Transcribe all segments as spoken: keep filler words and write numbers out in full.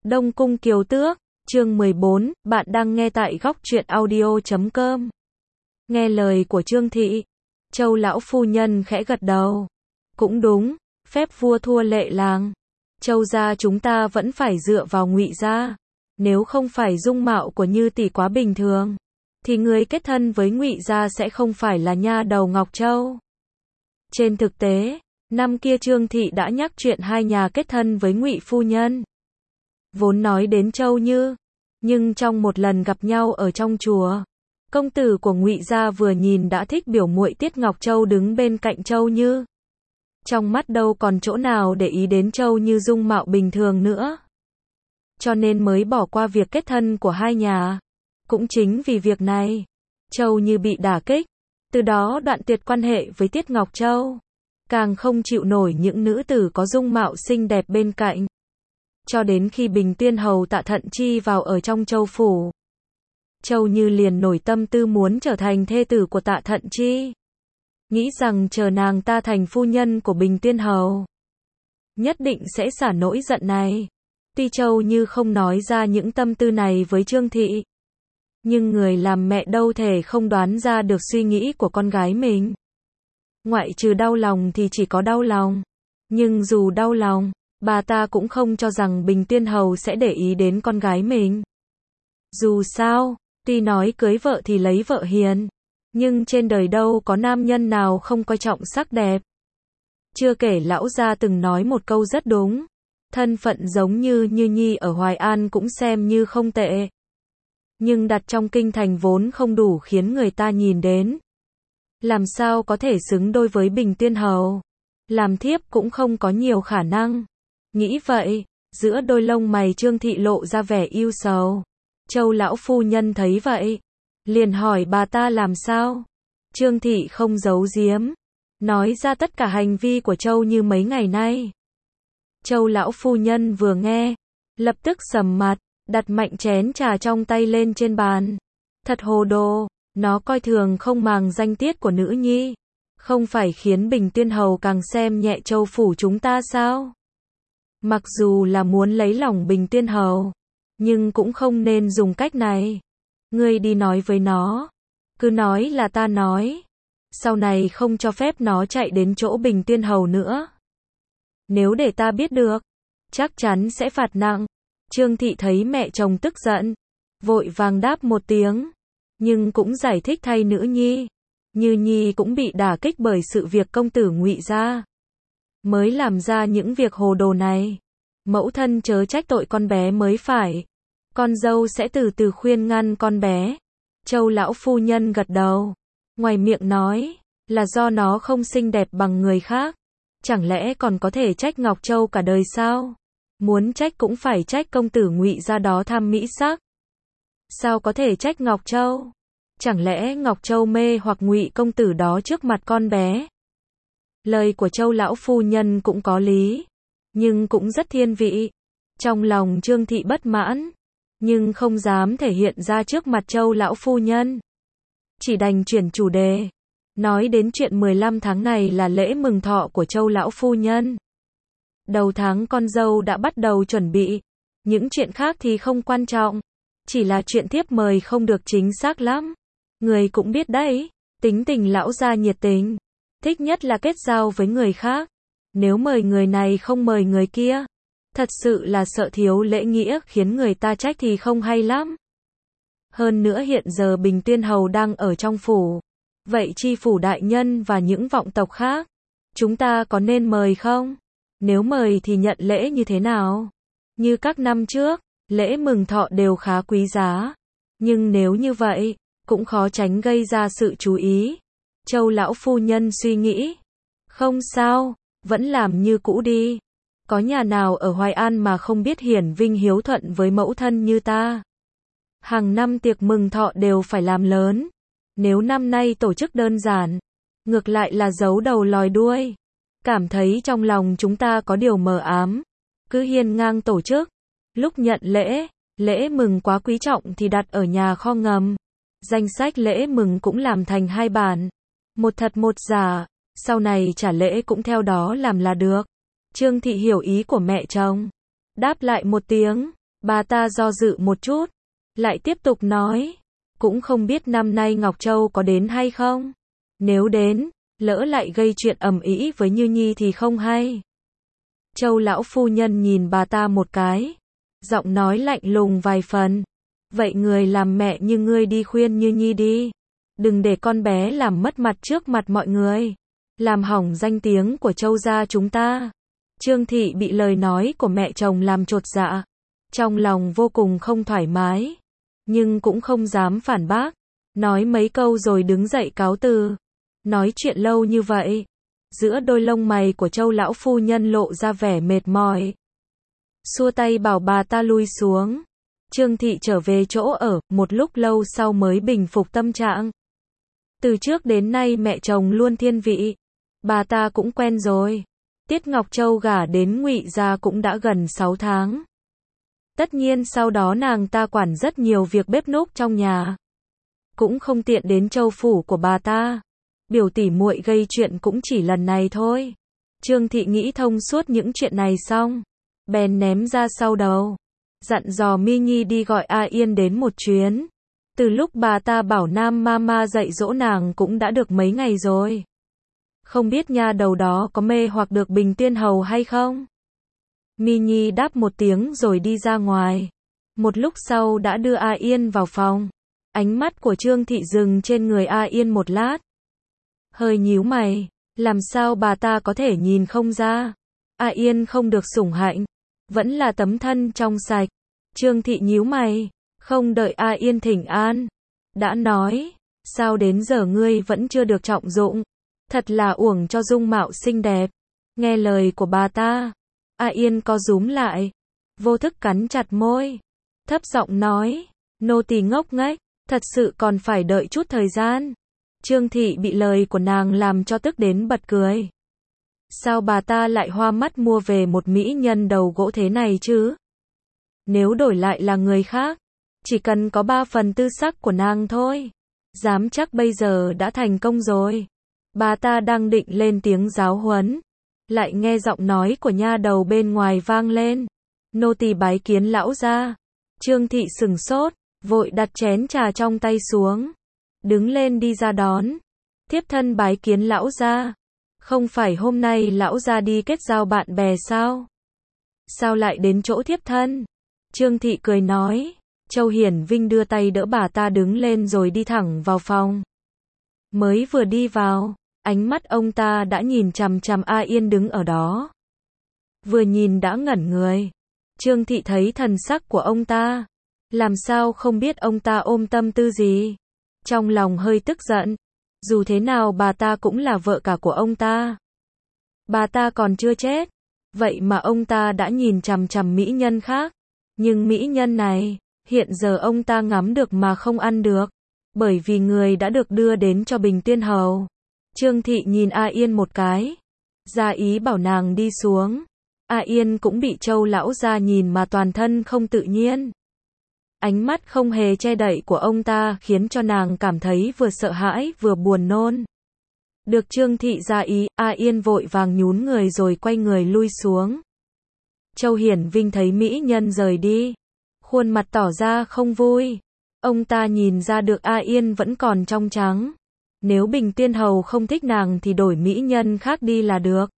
Đông Cung Kiều Tước, chương mười bốn, bạn đang nghe tại góc truyện audio chấm com. Nghe lời của Trương Thị, Châu lão phu nhân khẽ gật đầu. Cũng đúng, phép vua thua lệ làng. Châu gia chúng ta vẫn phải dựa vào Ngụy gia. Nếu không phải dung mạo của Như tỷ quá bình thường, thì người kết thân với Ngụy gia sẽ không phải là nha đầu Ngọc Châu. Trên thực tế, năm kia Trương Thị đã nhắc chuyện hai nhà kết thân với Ngụy phu nhân. Vốn nói đến Châu Như, nhưng trong một lần gặp nhau ở trong chùa, công tử của Ngụy gia vừa nhìn đã thích biểu muội Tiết Ngọc Châu đứng bên cạnh Châu Như. Trong mắt đâu còn chỗ nào để ý đến Châu Như dung mạo bình thường nữa. Cho nên mới bỏ qua việc kết thân của hai nhà. Cũng chính vì việc này, Châu Như bị đả kích, từ đó đoạn tuyệt quan hệ với Tiết Ngọc Châu. Càng không chịu nổi những nữ tử có dung mạo xinh đẹp bên cạnh. Cho đến khi Bình Tiên Hầu Tạ Thận Chi vào ở trong Châu phủ, Châu Như liền nổi tâm tư muốn trở thành thê tử của Tạ Thận Chi. Nghĩ rằng chờ nàng ta thành phu nhân của Bình Tiên Hầu, nhất định sẽ xả nỗi giận này. Tuy Châu Như không nói ra những tâm tư này với Trương Thị, nhưng người làm mẹ đâu thể không đoán ra được suy nghĩ của con gái mình. Ngoại trừ đau lòng thì chỉ có đau lòng. Nhưng dù đau lòng, bà ta cũng không cho rằng Bình Tiên Hầu sẽ để ý đến con gái mình. Dù sao, tuy nói cưới vợ thì lấy vợ hiền, nhưng trên đời đâu có nam nhân nào không coi trọng sắc đẹp. Chưa kể lão gia từng nói một câu rất đúng, thân phận giống như Như Nhi ở Hoài An cũng xem như không tệ. Nhưng đặt trong kinh thành vốn không đủ khiến người ta nhìn đến. Làm sao có thể xứng đôi với Bình Tiên Hầu? Làm thiếp cũng không có nhiều khả năng. Nghĩ vậy, giữa đôi lông mày Trương Thị lộ ra vẻ ưu sầu. Châu lão phu nhân thấy vậy, liền hỏi bà ta làm sao. Trương Thị không giấu giếm, nói ra tất cả hành vi của Châu Như mấy ngày nay. Châu lão phu nhân vừa nghe, lập tức sầm mặt, đặt mạnh chén trà trong tay lên trên bàn. Thật hồ đồ, nó coi thường không màng danh tiết của nữ nhi. Không phải khiến Bình Tiên Hầu càng xem nhẹ Châu phủ chúng ta sao? Mặc dù là muốn lấy lòng Bình Tiên Hầu, nhưng cũng không nên dùng cách này. Ngươi đi nói với nó, cứ nói là ta nói. Sau này không cho phép nó chạy đến chỗ Bình Tiên Hầu nữa. Nếu để ta biết được, chắc chắn sẽ phạt nặng. Trương Thị thấy mẹ chồng tức giận, vội vàng đáp một tiếng, nhưng cũng giải thích thay nữ nhi. Như Nhi cũng bị đả kích bởi sự việc công tử Ngụy gia mới làm ra những việc hồ đồ này. Mẫu thân chớ trách tội con bé mới phải. Con dâu sẽ từ từ khuyên ngăn con bé. Châu lão phu nhân gật đầu, ngoài miệng nói là do nó không xinh đẹp bằng người khác. Chẳng lẽ còn có thể trách Ngọc Châu cả đời sao? Muốn trách cũng phải trách công tử Ngụy gia đó tham mỹ sắc. Sao có thể trách Ngọc Châu? Chẳng lẽ Ngọc Châu mê hoặc Ngụy công tử đó trước mặt con bé? Lời của Châu lão phu nhân cũng có lý, nhưng cũng rất thiên vị. Trong lòng Trương Thị bất mãn, nhưng không dám thể hiện ra trước mặt Châu lão phu nhân. Chỉ đành chuyển chủ đề, nói đến chuyện mười lăm tháng này là lễ mừng thọ của Châu lão phu nhân. Đầu tháng con dâu đã bắt đầu chuẩn bị, những chuyện khác thì không quan trọng, chỉ là chuyện thiếp mời không được chính xác lắm. Người cũng biết đấy, tính tình lão gia nhiệt tình, thích nhất là kết giao với người khác. Nếu mời người này không mời người kia, thật sự là sợ thiếu lễ nghĩa khiến người ta trách thì không hay lắm. Hơn nữa hiện giờ Bình Tiên Hầu đang ở trong phủ, vậy chi phủ đại nhân và những vọng tộc khác, chúng ta có nên mời không? Nếu mời thì nhận lễ như thế nào? Như các năm trước, lễ mừng thọ đều khá quý giá, nhưng nếu như vậy, cũng khó tránh gây ra sự chú ý. Châu lão phu nhân suy nghĩ, không sao, vẫn làm như cũ đi. Có nhà nào ở Hoài An mà không biết hiển vinh hiếu thuận với mẫu thân như ta. Hàng năm tiệc mừng thọ đều phải làm lớn. Nếu năm nay tổ chức đơn giản, ngược lại là giấu đầu lòi đuôi. Cảm thấy trong lòng chúng ta có điều mờ ám. Cứ hiên ngang tổ chức. Lúc nhận lễ, lễ mừng quá quý trọng thì đặt ở nhà kho ngầm. Danh sách lễ mừng cũng làm thành hai bản, một thật một giả, sau này trả lễ cũng theo đó làm là được. Trương Thị hiểu ý của mẹ chồng, đáp lại một tiếng, Bà ta do dự một chút, lại tiếp tục nói, cũng không biết năm nay Ngọc Châu có đến hay không. Nếu đến, lỡ lại gây chuyện ầm ĩ với Như Nhi thì không hay. Châu lão phu nhân nhìn bà ta một cái, giọng nói lạnh lùng vài phần. Vậy người làm mẹ như ngươi đi khuyên Như Nhi đi. Đừng để con bé làm mất mặt trước mặt mọi người. Làm hỏng danh tiếng của Châu gia chúng ta. Trương Thị bị lời nói của mẹ chồng làm chột dạ. Trong lòng vô cùng không thoải mái. Nhưng cũng không dám phản bác. Nói mấy câu rồi đứng dậy cáo từ. Nói chuyện lâu như vậy. Giữa đôi lông mày của Châu lão phu nhân lộ ra vẻ mệt mỏi. Xua tay bảo bà ta lui xuống. Trương Thị trở về chỗ ở, một lúc lâu sau mới bình phục tâm trạng. Từ trước đến nay mẹ chồng luôn thiên vị. Bà ta cũng quen rồi. Tiết Ngọc Châu gả đến Ngụy gia cũng đã gần sáu tháng. Tất nhiên sau đó nàng ta quản rất nhiều việc bếp núc trong nhà. Cũng không tiện đến châu phủ của bà ta. Biểu tỷ muội gây chuyện cũng chỉ lần này thôi. Trương Thị nghĩ thông suốt những chuyện này xong, bèn ném ra sau đầu. Dặn dò Mi Nhi đi gọi A Yên đến một chuyến. Từ lúc bà ta bảo Nam Mama dạy dỗ nàng cũng đã được mấy ngày rồi. Không biết nha đầu đó có mê hoặc được Bình Tiên Hầu hay không? Mi Nhi đáp một tiếng rồi đi ra ngoài. Một lúc sau đã đưa A Yên vào phòng. Ánh mắt của Trương Thị dừng trên người A Yên một lát. Hơi nhíu mày, làm sao bà ta có thể nhìn không ra? A Yên không được sủng hạnh, vẫn là tấm thân trong sạch. Trương Thị nhíu mày, không đợi A Yên thỉnh an, đã nói, sao đến giờ ngươi vẫn chưa được trọng dụng? Thật là uổng cho dung mạo xinh đẹp. Nghe lời của bà ta, A Yên co rúm lại, vô thức cắn chặt môi, thấp giọng nói, nô tỳ ngốc nghếch, thật sự còn phải đợi chút thời gian. Trương Thị bị lời của nàng làm cho tức đến bật cười. Sao bà ta lại hoa mắt mua về một mỹ nhân đầu gỗ thế này chứ? Nếu đổi lại là người khác, chỉ cần có ba phần tư sắc của nàng thôi, dám chắc bây giờ đã thành công rồi. Bà ta đang định lên tiếng giáo huấn, lại nghe giọng nói của nha đầu bên ngoài vang lên. Nô tỳ bái kiến lão gia. Trương Thị sừng sốt, vội đặt chén trà trong tay xuống, đứng lên đi ra đón. Thiếp thân bái kiến lão gia. Không phải hôm nay lão gia đi kết giao bạn bè sao? Sao lại đến chỗ thiếp thân? Trương Thị cười nói. Châu Hiển Vinh đưa tay đỡ bà ta đứng lên rồi đi thẳng vào phòng. Mới vừa đi vào, ánh mắt ông ta đã nhìn chằm chằm A Yên đứng ở đó. Vừa nhìn đã ngẩn người. Trương Thị thấy thần sắc của ông ta, làm sao không biết ông ta ôm tâm tư gì. Trong lòng hơi tức giận. Dù thế nào bà ta cũng là vợ cả của ông ta. Bà ta còn chưa chết, vậy mà ông ta đã nhìn chằm chằm mỹ nhân khác. Nhưng mỹ nhân này, hiện giờ ông ta ngắm được mà không ăn được, bởi vì người đã được đưa đến cho Bình Tiên Hầu. Trương Thị nhìn A Yên một cái, ra ý bảo nàng đi xuống. A Yên cũng bị Châu lão gia nhìn mà toàn thân không tự nhiên. Ánh mắt không hề che đậy của ông ta khiến cho nàng cảm thấy vừa sợ hãi vừa buồn nôn. Được Trương Thị ra ý, A Yên vội vàng nhún người rồi quay người lui xuống. Châu Hiển Vinh thấy mỹ nhân rời đi, khuôn mặt tỏ ra không vui. Ông ta nhìn ra được A Yên vẫn còn trong trắng. Nếu Bình Tiên Hầu không thích nàng thì đổi mỹ nhân khác đi là được.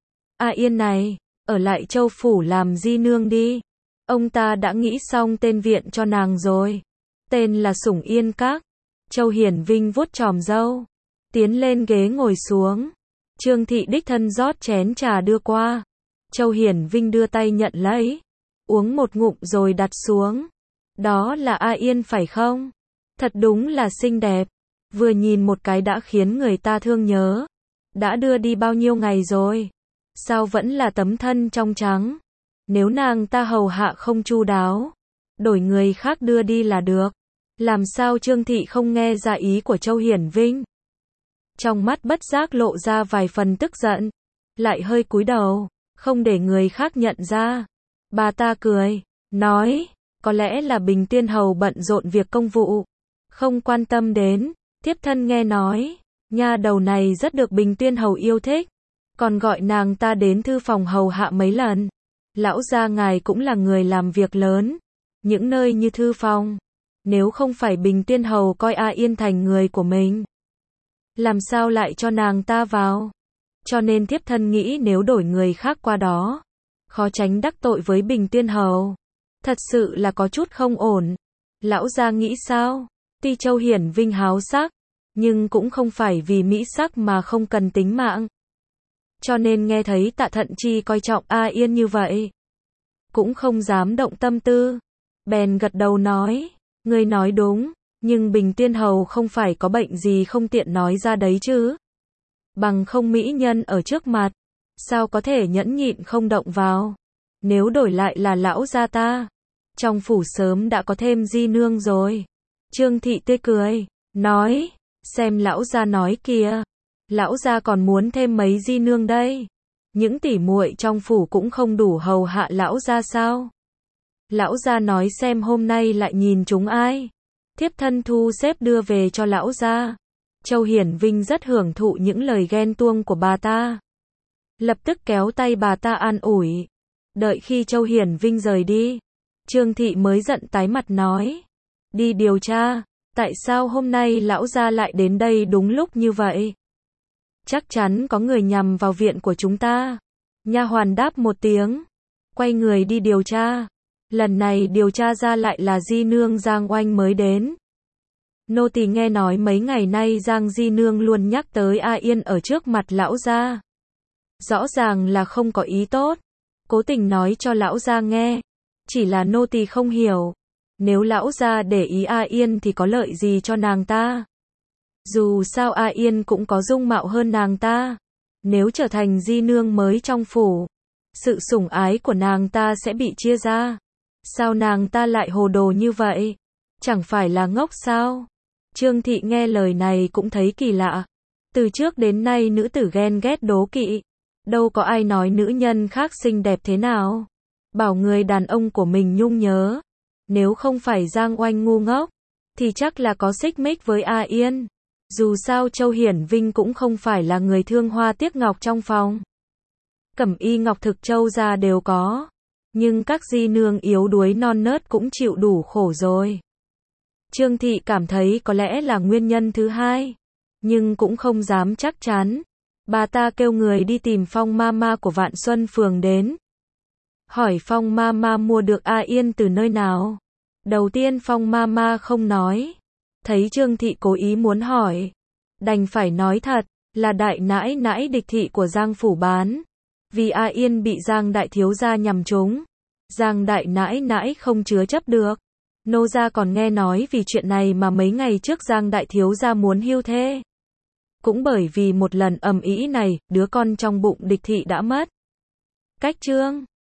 A Yên này, ở lại Châu Phủ làm di nương đi. Ông ta đã nghĩ xong tên viện cho nàng rồi. Tên là Sủng Yên Các. Châu Hiển Vinh vuốt chòm râu, tiến lên ghế ngồi xuống. Trương Thị đích thân rót chén trà đưa qua. Châu Hiển Vinh đưa tay nhận lấy, uống một ngụm rồi đặt xuống. Đó là A Yên phải không? Thật đúng là xinh đẹp. Vừa nhìn một cái đã khiến người ta thương nhớ. Đã đưa đi bao nhiêu ngày rồi? Sao vẫn là tấm thân trong trắng? Nếu nàng ta hầu hạ không chu đáo, đổi người khác đưa đi là được. Làm sao Trương Thị không nghe ra ý của Châu Hiển Vinh? Trong mắt bất giác lộ ra vài phần tức giận, lại hơi cúi đầu, không để người khác nhận ra. Bà ta cười, nói, có lẽ là Bình Tiên Hầu bận rộn việc công vụ, không quan tâm đến. Thiếp thân nghe nói, nha đầu này rất được Bình Tiên Hầu yêu thích, còn gọi nàng ta đến thư phòng hầu hạ mấy lần. Lão gia ngài cũng là người làm việc lớn, những nơi như thư phòng. Nếu không phải Bình Tiên Hầu coi A Yên thành người của mình, làm sao lại cho nàng ta vào? Cho nên thiếp thân nghĩ nếu đổi người khác qua đó, khó tránh đắc tội với Bình Tiên Hầu. Thật sự là có chút không ổn. Lão gia nghĩ sao? Tuy Châu Hiển Vinh háo sắc, nhưng cũng không phải vì mỹ sắc mà không cần tính mạng. Cho nên nghe thấy Tạ Thận Chi coi trọng A Yên như vậy, cũng không dám động tâm tư. Bèn gật đầu nói, ngươi nói đúng, nhưng Bình Tiên Hầu không phải có bệnh gì không tiện nói ra đấy chứ. Bằng không mỹ nhân ở trước mặt, sao có thể nhẫn nhịn không động vào. Nếu đổi lại là lão gia ta, trong phủ sớm đã có thêm di nương rồi. Trương Thị tươi cười, nói, xem lão gia nói kìa, lão gia còn muốn thêm mấy di nương đây. Những tỷ muội trong phủ cũng không đủ hầu hạ lão gia sao? Lão gia nói xem hôm nay lại nhìn chúng ai. Thiếp thân thu xếp đưa về cho lão gia. Châu Hiển Vinh rất hưởng thụ những lời ghen tuông của bà ta. Lập tức kéo tay bà ta an ủi. Đợi khi Châu Hiển Vinh rời đi, Trương Thị mới giận tái mặt nói, đi điều tra, tại sao hôm nay lão gia lại đến đây đúng lúc như vậy? Chắc chắn có người nhằm vào viện của chúng ta. Nha hoàn đáp một tiếng, quay người đi điều tra. Lần này điều tra ra lại là di nương Giang Oanh mới đến. Nô tỳ nghe nói mấy ngày nay Giang di nương luôn nhắc tới A Yên ở trước mặt lão gia. Rõ ràng là không có ý tốt, cố tình nói cho lão gia nghe. Chỉ là nô tỳ không hiểu, nếu lão gia để ý A Yên thì có lợi gì cho nàng ta? Dù sao A Yên cũng có dung mạo hơn nàng ta. Nếu trở thành di nương mới trong phủ, sự sủng ái của nàng ta sẽ bị chia ra. Sao nàng ta lại hồ đồ như vậy? Chẳng phải là ngốc sao? Trương Thị nghe lời này cũng thấy kỳ lạ. Từ trước đến nay nữ tử ghen ghét đố kỵ. Đâu có ai nói nữ nhân khác xinh đẹp thế nào. Bảo người đàn ông của mình nhung nhớ. Nếu không phải Giang Oanh ngu ngốc, thì chắc là có xích mích với A Yên. Dù sao Châu Hiển Vinh cũng không phải là người thương hoa tiếc ngọc trong phòng. Cẩm y ngọc thực Châu gia đều có. Nhưng các di nương yếu đuối non nớt cũng chịu đủ khổ rồi. Trương Thị cảm thấy có lẽ là nguyên nhân thứ hai, nhưng cũng không dám chắc chắn. Bà ta kêu người đi tìm Phong Mama của Vạn Xuân Phường đến. Hỏi Phong Mama mua được A Yên từ nơi nào. Đầu tiên Phong Mama không nói. Thấy Trương Thị cố ý muốn hỏi, đành phải nói thật, là đại nãi nãi địch thị của Giang phủ bán. Vì A Yên bị Giang đại thiếu gia nhằm trúng, Giang đại nãi nãi không chứa chấp được. Nô gia còn nghe nói vì chuyện này mà mấy ngày trước Giang đại thiếu gia muốn hưu thê. Cũng bởi vì một lần ầm ĩ này, đứa con trong bụng địch thị đã mất. Cách chương